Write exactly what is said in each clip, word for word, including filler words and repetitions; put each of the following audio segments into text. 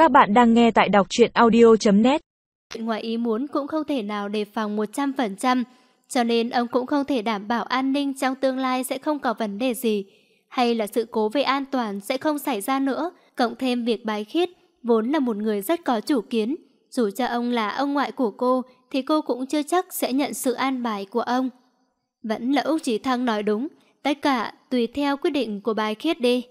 Các bạn đang nghe tại đọc truyện audio chấm net. Ngoài ý muốn cũng không thể nào đề phòng một trăm phần trăm, cho nên ông cũng không thể đảm bảo an ninh trong tương lai sẽ không có vấn đề gì, hay là sự cố về an toàn sẽ không xảy ra nữa. Cộng thêm việc Bái Khiết vốn là một người rất có chủ kiến, dù cho ông là ông ngoại của cô thì cô cũng chưa chắc sẽ nhận sự an bài của ông. Vẫn là Úc Chí Thăng nói đúng, tất cả tùy theo quyết định của Bái Khiết đi.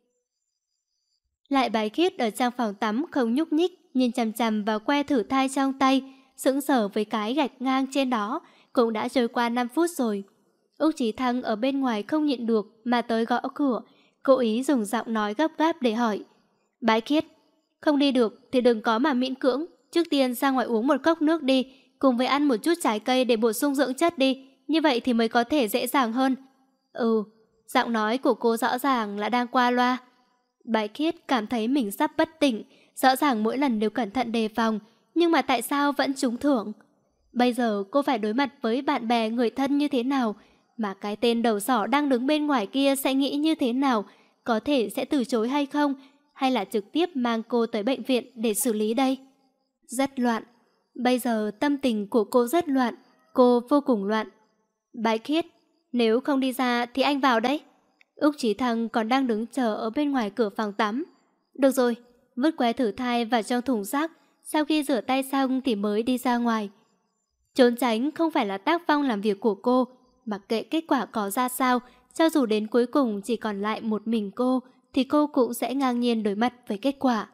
Lại Bái Khiết ở trong phòng tắm không nhúc nhích, nhìn chằm chằm vào que thử thai trong tay, sững sờ với cái gạch ngang trên đó. Cũng đã trôi qua năm phút rồi. Úc Chí Thăng ở bên ngoài không nhịn được mà tới gõ cửa, cố ý dùng giọng nói gấp gáp để hỏi. Bái Khiết, không đi được thì đừng có mà miễn cưỡng, trước tiên ra ngoài uống một cốc nước đi, cùng với ăn một chút trái cây để bổ sung dưỡng chất đi, như vậy thì mới có thể dễ dàng hơn. Ừ, giọng nói của cô rõ ràng là đang qua loa. Bái Khiết cảm thấy mình sắp bất tỉnh, rõ ràng mỗi lần đều cẩn thận đề phòng, nhưng mà tại sao vẫn trúng thưởng? Bây giờ cô phải đối mặt với bạn bè người thân như thế nào, mà cái tên đầu sỏ đang đứng bên ngoài kia sẽ nghĩ như thế nào, có thể sẽ từ chối hay không, hay là trực tiếp mang cô tới bệnh viện để xử lý đây? Rất loạn. Bây giờ tâm tình của cô rất loạn, cô vô cùng loạn. Bái Khiết, nếu không đi ra thì anh vào đấy. Úc Chí Thăng còn đang đứng chờ ở bên ngoài cửa phòng tắm. Được rồi, vứt que thử thai vào trong thùng rác, sau khi rửa tay xong thì mới đi ra ngoài. Trốn tránh không phải là tác phong làm việc của cô, mặc kệ kết quả có ra sao, cho dù đến cuối cùng chỉ còn lại một mình cô, thì cô cũng sẽ ngang nhiên đối mặt với kết quả.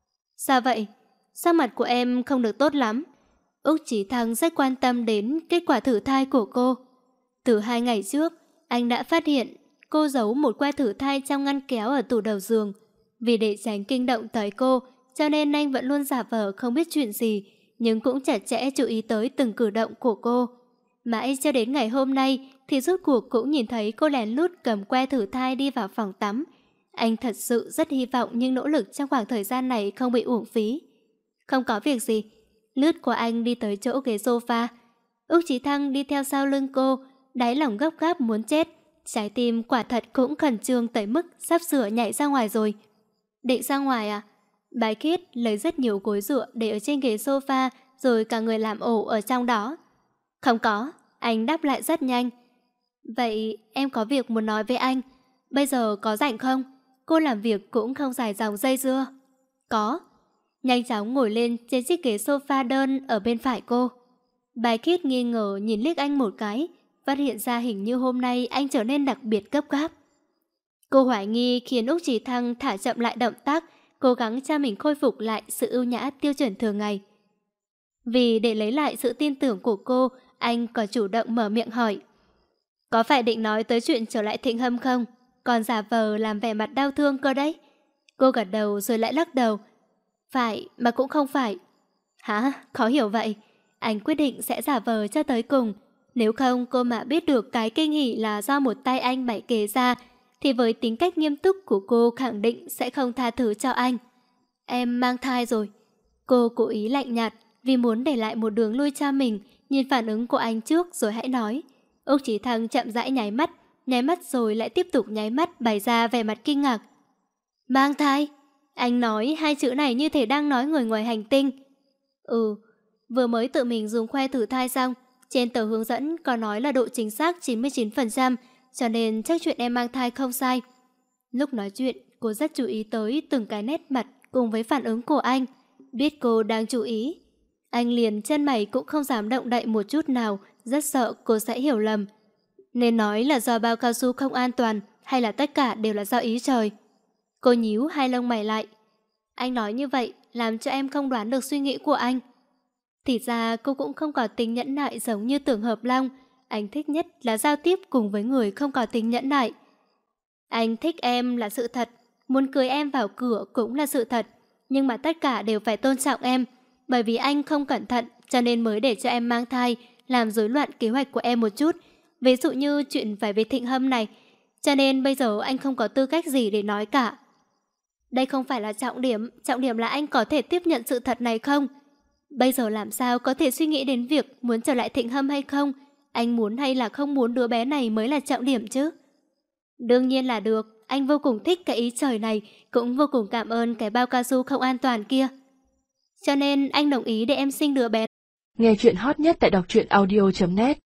Sao vậy? Sao mặt của em không được tốt lắm? Úc Chí Thăng rất quan tâm đến kết quả thử thai của cô. Từ hai ngày trước, anh đã phát hiện cô giấu một que thử thai trong ngăn kéo ở tủ đầu giường. Vì để tránh kinh động tới cô, cho nên anh vẫn luôn giả vờ không biết chuyện gì, nhưng cũng chặt chẽ chú ý tới từng cử động của cô. Mãi cho đến ngày hôm nay thì rốt cuộc cũng nhìn thấy cô lén lút cầm que thử thai đi vào phòng tắm. Anh thật sự rất hy vọng những nỗ lực trong khoảng thời gian này không bị uổng phí. Không có việc gì, lướt qua anh đi tới chỗ ghế sofa. Úc Chí Thăng đi theo sau lưng cô, đáy lòng gấp gáp muốn chết. Trái tim quả thật cũng khẩn trương tới mức sắp sửa nhảy ra ngoài rồi. Định ra ngoài à? Bái Khiết lấy rất nhiều gối dựa để ở trên ghế sofa, rồi cả người làm ổ ở trong đó. Không có, anh đáp lại rất nhanh. Vậy em có việc muốn nói với anh. Bây giờ có rảnh không? Cô làm việc cũng không dài dòng dây dưa. Có. Nhanh chóng ngồi lên trên chiếc ghế sofa đơn ở bên phải cô. Bái Khiết nghi ngờ nhìn liếc anh một cái, phát hiện ra hình như hôm nay anh trở nên đặc biệt gấp gáp. Cô hoài nghi khiến Úc Chí Thăng thả chậm lại động tác, cố gắng cho mình khôi phục lại sự ưu nhã tiêu chuẩn thường ngày. Vì để lấy lại sự tin tưởng của cô, anh còn chủ động mở miệng hỏi. Có phải định nói tới chuyện trở lại Thịnh Hâm không? Còn giả vờ làm vẻ mặt đau thương cơ đấy. Cô gật đầu rồi lại lắc đầu. Phải mà cũng không phải. Hả? Khó hiểu vậy. Anh quyết định sẽ giả vờ cho tới cùng. Nếu không cô mà biết được cái kinh hỉ là do một tay anh bày kế ra, thì với tính cách nghiêm túc của cô khẳng định sẽ không tha thứ cho anh. Em mang thai rồi. Cô cố ý lạnh nhạt vì muốn để lại một đường lui cho mình, nhìn phản ứng của anh trước rồi hãy nói. Úc Chí Thăng chậm rãi nháy mắt, nháy mắt rồi lại tiếp tục nháy mắt, bày ra vẻ mặt kinh ngạc. Mang thai? Anh nói hai chữ này như thể đang nói người ngoài hành tinh. Ừ, vừa mới tự mình dùng que thử thai xong, trên tờ hướng dẫn có nói là độ chính xác chín mươi chín phần trăm, cho nên chắc chuyện em mang thai không sai. Lúc nói chuyện, cô rất chú ý tới từng cái nét mặt cùng với phản ứng của anh. Biết cô đang chú ý, anh liền chân mày cũng không dám động đậy một chút nào, rất sợ cô sẽ hiểu lầm. Nên nói là do bao cao su không an toàn, hay là tất cả đều là do ý trời? Cô nhíu hai lông mày lại. Anh nói như vậy làm cho em không đoán được suy nghĩ của anh. Thì ra cô cũng không có tính nhẫn nại giống như Tưởng Hợp Long. Anh thích nhất là giao tiếp cùng với người không có tính nhẫn nại. Anh thích em là sự thật, muốn cưới em vào cửa cũng là sự thật, nhưng mà tất cả đều phải tôn trọng em. Bởi vì anh không cẩn thận cho nên mới để cho em mang thai, làm rối loạn kế hoạch của em một chút. Ví dụ như chuyện phải về Thịnh Hâm này. Cho nên bây giờ anh không có tư cách gì để nói cả. Đây không phải là trọng điểm, trọng điểm là anh có thể tiếp nhận sự thật này không? Bây giờ làm sao có thể suy nghĩ đến việc muốn trở lại Thịnh Hâm hay không? Anh muốn hay là không muốn đứa bé này mới là trọng điểm chứ? Đương nhiên là được, anh vô cùng thích cái ý trời này, cũng vô cùng cảm ơn cái bao cao su không an toàn kia. Cho nên anh đồng ý để em sinh đứa bé. Nghe chuyện hot nhất tại đọc truyện audio chấm net.